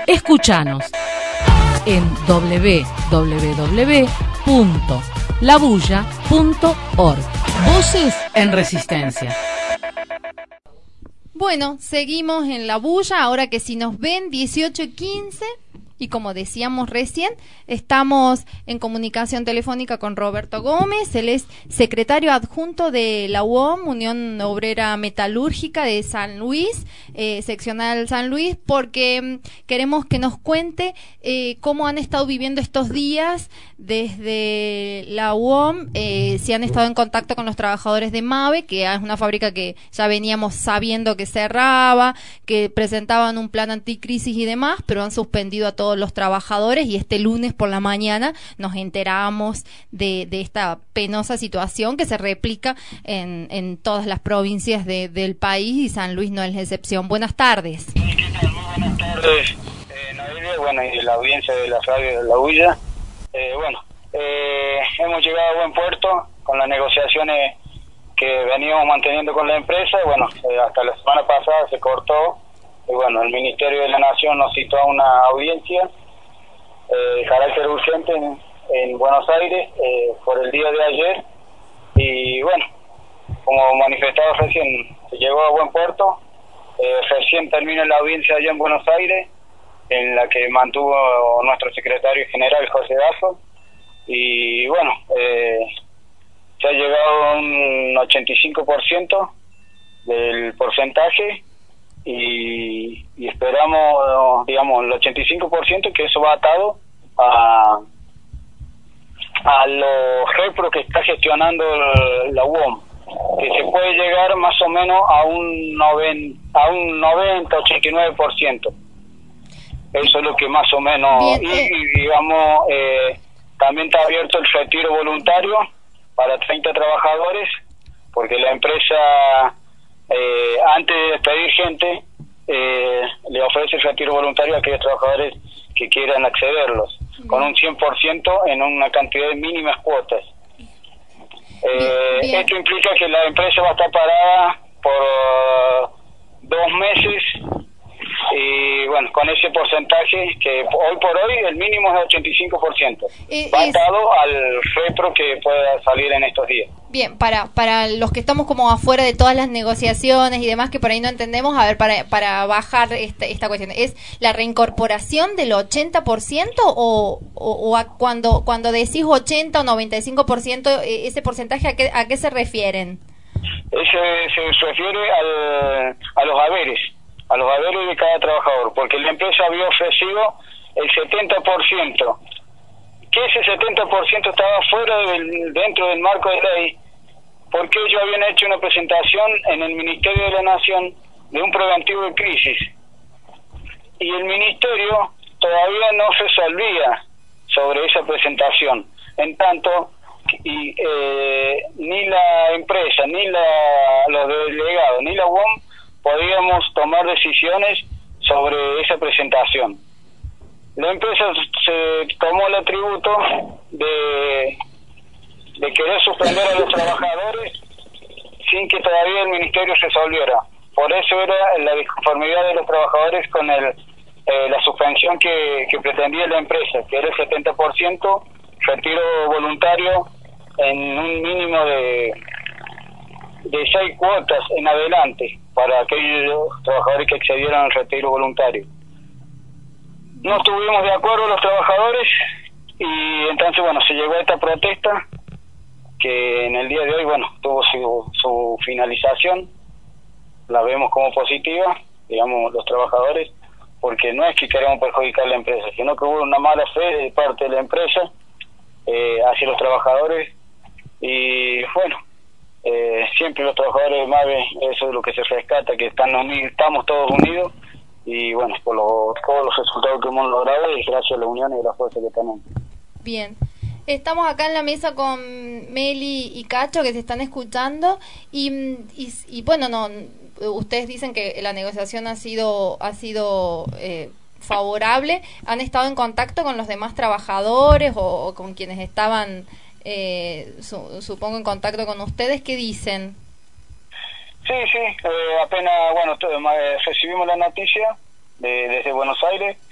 Escuchanos en www.labulla.org. Voces en Resistencia. Bueno, seguimos en La Bulla, ahora que si nos ven 18:15, y como decíamos recién, estamos en comunicación telefónica con Roberto Gómez. Él es secretario adjunto de la UOM, Unión Obrera Metalúrgica de San Luis, seccional San Luis, porque queremos que nos cuente cómo han estado viviendo estos días desde la UOM, si han estado en contacto con los trabajadores de MAVE, que es una fábrica que ya veníamos sabiendo que cerraba, que presentaban un plan anticrisis y demás, pero han suspendido a todos los trabajadores, y este lunes por la mañana nos enteramos de esta penosa situación que se replica en todas las provincias del país, y San Luis no es la excepción. Buenas tardes. Sí, ¿qué tal? Muy buenas tardes, Noelia, bueno, y la audiencia de la radio de La Bulla. Hemos llegado a buen puerto con las negociaciones que veníamos manteniendo con la empresa. Hasta la semana pasada se cortó. Y bueno, el Ministerio de la Nación nos citó a una audiencia de carácter urgente en Buenos Aires por el día de ayer. Y bueno, como manifestado recién, se llegó a buen puerto. Recién terminó la audiencia allá en Buenos Aires, en la que mantuvo nuestro secretario general, José Dazo. Y bueno, se ha llegado a un 85% del porcentaje. Y esperamos, digamos, el 85%, que eso va atado a los repros que está gestionando la UOM, que se puede llegar más o menos a un 90-89%. Eso es lo que más o menos. Y digamos, también está abierto el retiro voluntario para 30 trabajadores, porque la empresa, antes de despedir gente, le ofrece el retiro voluntario a aquellos trabajadores que quieran accederlos, con un 100% en una cantidad de mínimas cuotas. Esto implica que la empresa va a estar parada por 2 meses, y bueno, con ese porcentaje, que hoy por hoy el mínimo es de 85%, va atado al repro que pueda salir en estos días. Bien, para los que estamos como afuera de todas las negociaciones y demás, que por ahí no entendemos, a ver, para bajar esta cuestión, ¿es la reincorporación del 80% o cuando decís 80 o 95%, ese porcentaje a qué se refieren? Ese se refiere a los haberes de cada trabajador, porque la empresa había ofrecido el 70%, que ese 70% estaba dentro del marco de ley, porque ellos habían hecho una presentación en el Ministerio de la Nación de un preventivo de crisis, y el Ministerio todavía no resolvía sobre esa presentación. En tanto, ni la empresa, ni los delegados, ni la UOM podíamos tomar decisiones sobre esa presentación. La empresa se tomó el atributo de querer suspender a los trabajadores sin que todavía el ministerio resolviera. Por eso era la disconformidad de los trabajadores con la suspensión que pretendía la empresa, que era el 70% retiro voluntario en un mínimo de 6 cuotas en adelante para aquellos trabajadores que accedieran al retiro voluntario. No estuvimos de acuerdo los trabajadores, y entonces bueno, se llegó a esta protesta que en el día de hoy tuvo su finalización. La vemos como positiva, digamos, los trabajadores, porque no es que queremos perjudicar a la empresa, sino que hubo una mala fe de parte de la empresa hacia los trabajadores. Y bueno, siempre los trabajadores de MAVE, eso es lo que se rescata, que estamos todos unidos, y bueno, por todos los resultados que hemos logrado, es gracias a la unión y a la fuerza que tenemos. Bien, estamos acá en la mesa con Meli y Cacho, que se están escuchando, y bueno, ustedes dicen que la negociación ha sido favorable. ¿Han estado en contacto con los demás trabajadores o con quienes estaban, supongo, en contacto con ustedes? ¿Qué dicen? Sí, apenas, recibimos la noticia desde Buenos Aires,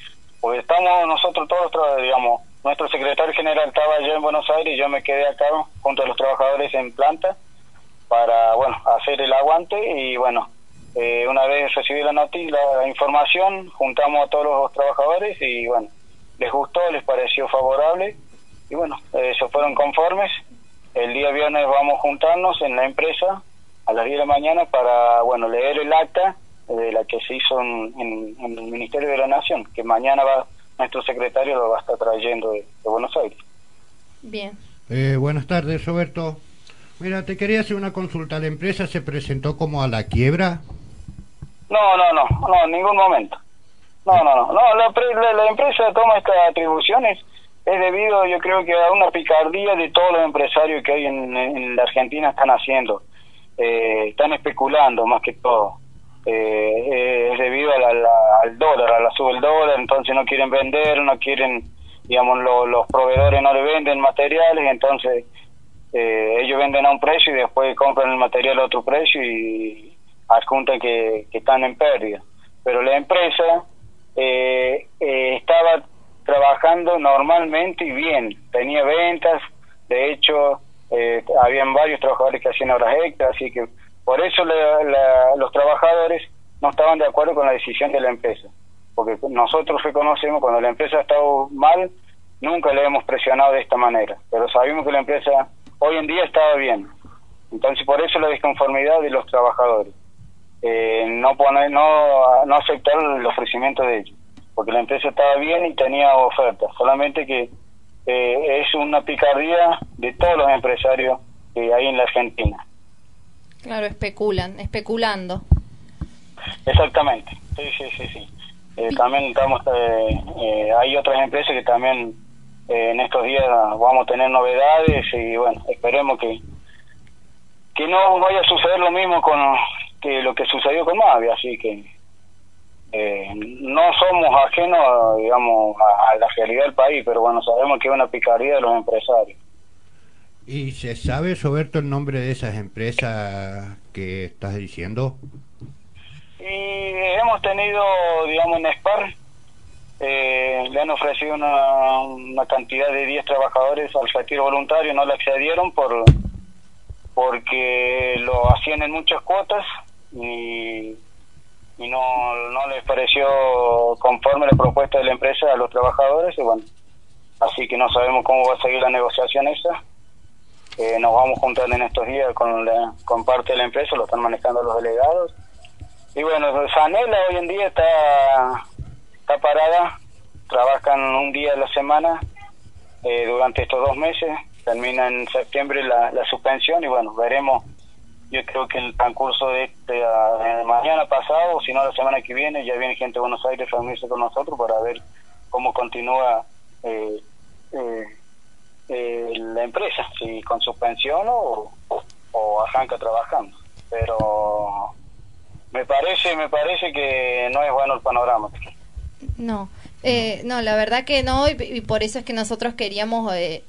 porque estamos nosotros todos, digamos, nuestro secretario general estaba allá en Buenos Aires y yo me quedé acá junto a los trabajadores en planta para, bueno, hacer el aguante y, bueno, una vez recibí la noticia, la información, juntamos a todos los trabajadores y, bueno, les gustó, les pareció favorable y, bueno, se fueron conformes. El día viernes vamos a juntarnos en la empresa a las 10 de la mañana para, bueno, leer el acta de la que se hizo en el Ministerio de la Nación, que mañana nuestro secretario lo va a estar trayendo de Buenos Aires. Bien. Buenas tardes, Roberto. Mira, te quería hacer una consulta. ¿La empresa se presentó como a la quiebra? No, en ningún momento. No, la empresa toma estas atribuciones es debido, yo creo que a una picardía de todos los empresarios que hay en la Argentina están haciendo. Están especulando más que todo. Es debido al dólar, a la suba del dólar, entonces no quieren vender, no quieren, digamos, los proveedores no le venden materiales, entonces ellos venden a un precio y después compran el material a otro precio y adjuntan que están en pérdida. Pero la empresa estaba trabajando normalmente y bien, tenía ventas, de hecho habían varios trabajadores que hacían horas extras, así que por eso los trabajadores no estaban de acuerdo con la decisión de la empresa, porque nosotros reconocemos cuando la empresa ha estado mal, nunca le hemos presionado de esta manera, pero sabemos que la empresa hoy en día estaba bien, entonces por eso la disconformidad de los trabajadores, no aceptar el ofrecimiento de ellos, porque la empresa estaba bien y tenía ofertas, solamente que es una picardía de todos los empresarios que hay en la Argentina. Claro, especulando. Exactamente, sí. También estamos, hay otras empresas que también en estos días vamos a tener novedades y bueno, esperemos que no vaya a suceder lo mismo que lo que sucedió con Mavi, así que no somos ajenos, digamos, a la realidad del país, pero bueno, sabemos que es una picardía de los empresarios. ¿Y se sabe, Roberto, el nombre de esas empresas que estás diciendo? Y hemos tenido, digamos, en SPAR, le han ofrecido una cantidad de 10 trabajadores al retiro voluntario, no le accedieron porque lo hacían en muchas cuotas y no les pareció conforme la propuesta de la empresa a los trabajadores y bueno, así que no sabemos cómo va a seguir la negociación esa. Nos vamos a juntar en estos días con parte de la empresa, lo están manejando los delegados. Y bueno, Sanela hoy en día está parada, trabajan un día a la semana durante estos 2 meses, termina en septiembre la suspensión y bueno, veremos, yo creo que el transcurso de mañana pasado, o si no la semana que viene, ya viene gente de Buenos Aires a reunirse con nosotros para ver cómo continúa la empresa, si con suspensión o arranca trabajando, pero me parece que no es bueno el panorama. No, la verdad que no, y por eso es que nosotros queríamos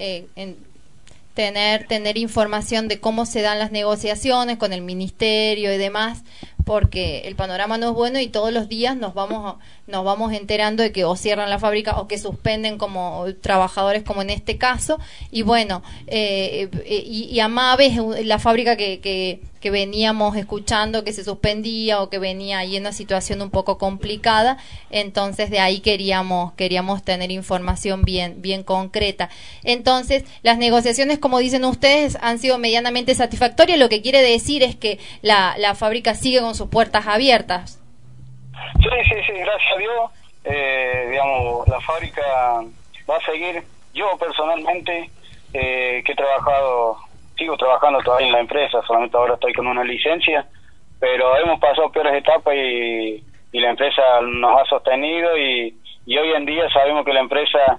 tener información de cómo se dan las negociaciones con el ministerio y demás, porque el panorama no es bueno y todos los días nos vamos enterando de que o cierran la fábrica o que suspenden como trabajadores como en este caso y bueno, y Amave es la fábrica que veníamos escuchando que se suspendía o que venía ahí en una situación un poco complicada, entonces de ahí queríamos tener información bien concreta. Entonces las negociaciones, como dicen ustedes, han sido medianamente satisfactorias, lo que quiere decir es que la fábrica sigue con sus puertas abiertas. Sí, gracias a Dios, digamos, la fábrica va a seguir. Yo personalmente, que he trabajado, sigo trabajando todavía en la empresa, solamente ahora estoy con una licencia, pero hemos pasado peores etapas y la empresa nos ha sostenido y hoy en día sabemos que la empresa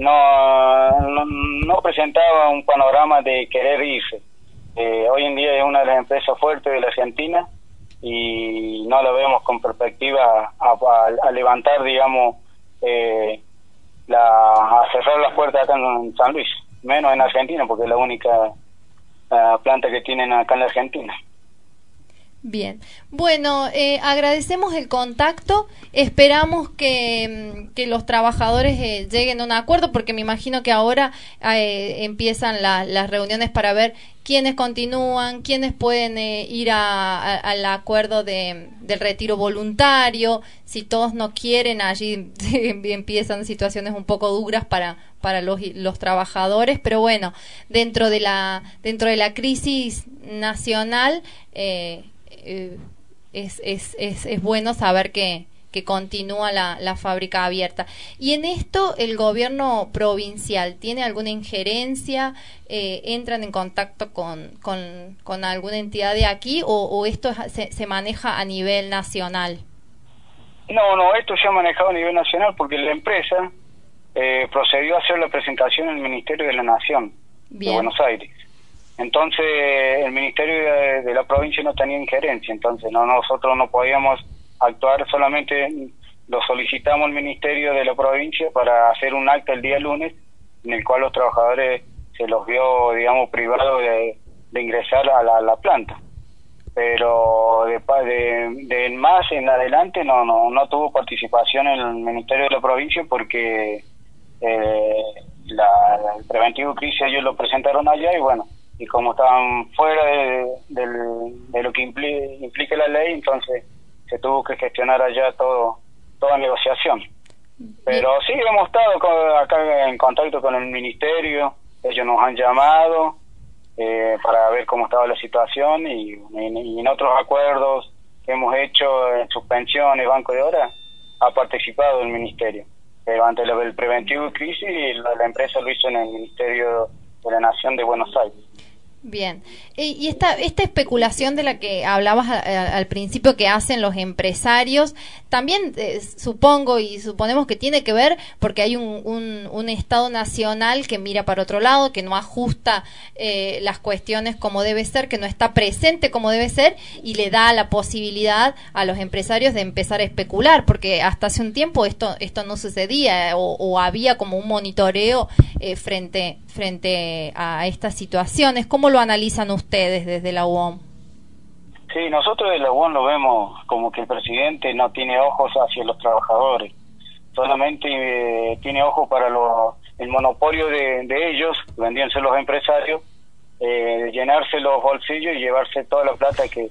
no presentaba un panorama de querer irse. Hoy en día es una de las empresas fuertes de la Argentina y no la vemos con perspectiva a levantar, digamos, a cerrar las puertas acá en San Luis, menos en Argentina porque es la única planta que tienen acá en la Argentina. Bien, bueno, agradecemos el contacto, esperamos que los trabajadores lleguen a un acuerdo, porque me imagino que ahora empiezan las reuniones para ver quiénes continúan, quiénes pueden ir al acuerdo del retiro voluntario. Si todos no quieren, allí empiezan situaciones un poco duras para los trabajadores, pero bueno, dentro de la crisis nacional, es bueno saber que continúa la fábrica abierta. Y en esto, ¿el gobierno provincial tiene alguna injerencia? ¿Entran en contacto con alguna entidad de aquí, o esto se maneja a nivel nacional? No, esto se ha manejado a nivel nacional porque la empresa procedió a hacer la presentación en el Ministerio de la Nación de Buenos Aires. Entonces el Ministerio de la provincia no tenía injerencia, entonces nosotros no podíamos actuar, solamente lo solicitamos al Ministerio de la provincia para hacer un acta el día lunes, en el cual los trabajadores se los vio, digamos, privados de ingresar a la planta. Pero de más en adelante no tuvo participación en el Ministerio de la provincia porque el preventivo crisis ellos lo presentaron allá, y bueno, y como estaban fuera de lo que implica la ley, entonces se tuvo que gestionar allá toda negociación. Pero sí hemos estado acá en contacto con el ministerio, ellos nos han llamado para ver cómo estaba la situación, y en otros acuerdos que hemos hecho, en suspensiones, banco de horas, ha participado el ministerio. Pero ante el preventivo de crisis, la empresa lo hizo en el Ministerio de la Nación de Buenos Aires. Bien, y esta especulación de la que hablabas al principio que hacen los empresarios, también supongo y suponemos que tiene que ver porque hay un Estado nacional que mira para otro lado, que no ajusta las cuestiones como debe ser, que no está presente como debe ser, y le da la posibilidad a los empresarios de empezar a especular, porque hasta hace un tiempo esto no sucedía, o había como un monitoreo frente a estas situaciones. ¿Cómo lo analizan ustedes desde la UOM? Sí, nosotros desde la UOM lo vemos como que el presidente no tiene ojos hacia los trabajadores, solamente tiene ojos para el monopolio de ellos, vendrían ser los empresarios, llenarse los bolsillos y llevarse toda la plata que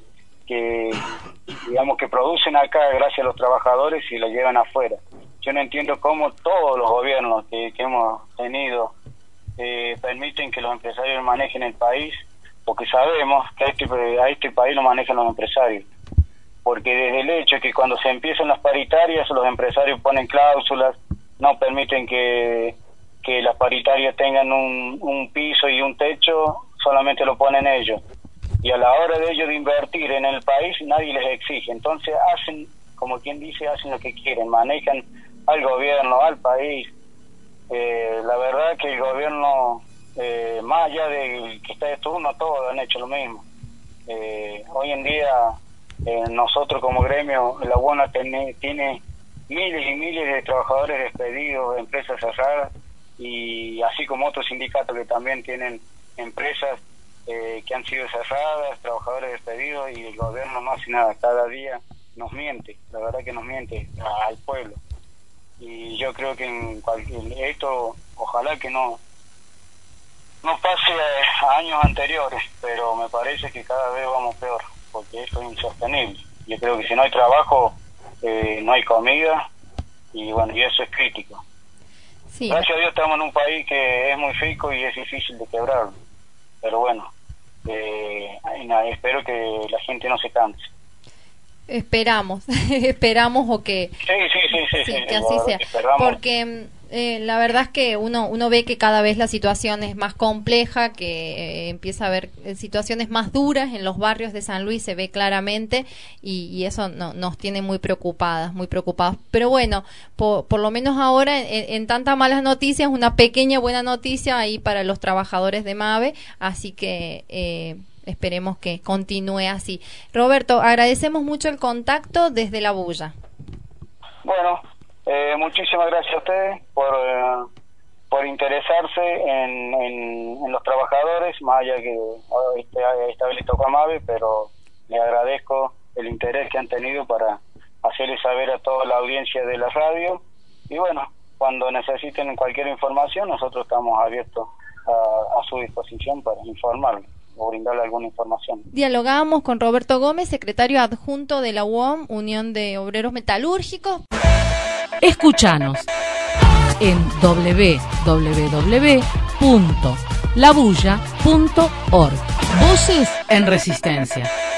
digamos que producen acá gracias a los trabajadores, y la llevan afuera. Yo no entiendo cómo todos los gobiernos que hemos tenido permiten que los empresarios manejen el país, porque sabemos que a este país lo manejan los empresarios. Porque desde el hecho de que cuando se empiezan las paritarias, los empresarios ponen cláusulas, no permiten que las paritarias tengan un piso y un techo, solamente lo ponen ellos. Y a la hora de ellos de invertir en el país, nadie les exige. Entonces hacen, como quien dice, hacen lo que quieren, manejan al gobierno, al país. La verdad que el gobierno, más allá de que está de turno, todos han hecho lo mismo. Hoy en día nosotros como gremio, la UOM tiene miles y miles de trabajadores despedidos, empresas cerradas, y así como otros sindicatos que también tienen empresas que han sido cerradas, trabajadores despedidos, y el gobierno no hace nada. Cada día nos miente, la verdad que nos miente al pueblo. Y yo creo que en esto, ojalá que no pase a años anteriores, pero me parece que cada vez vamos peor, porque esto es insostenible. Yo creo que si no hay trabajo, no hay comida, y bueno, y eso es crítico. Sí. Gracias a Dios estamos en un país que es muy rico y es difícil de quebrarlo, pero bueno, espero que la gente no se canse. Esperamos o que que así sea, porque la verdad es que uno ve que cada vez la situación es más compleja, que empieza a haber situaciones más duras en los barrios de San Luis, se ve claramente, y eso nos tiene muy preocupados. Pero bueno, por lo menos ahora en tantas malas noticias, una pequeña buena noticia ahí para los trabajadores de MAVE, así que esperemos que continúe así. Roberto, agradecemos mucho el contacto desde La Bulla. Bueno, muchísimas gracias a ustedes por interesarse en los trabajadores, más allá que esta vez le tocó a MAVE, pero Le agradezco el interés que han tenido para hacerle saber a toda la audiencia de la radio. Y bueno, cuando necesiten cualquier información, nosotros estamos abiertos a su disposición para informarle o brindarle alguna información. Dialogamos con Roberto Gómez, secretario adjunto de la UOM, Unión de Obreros Metalúrgicos. Escuchanos en www.labulla.org. Voces en Resistencia.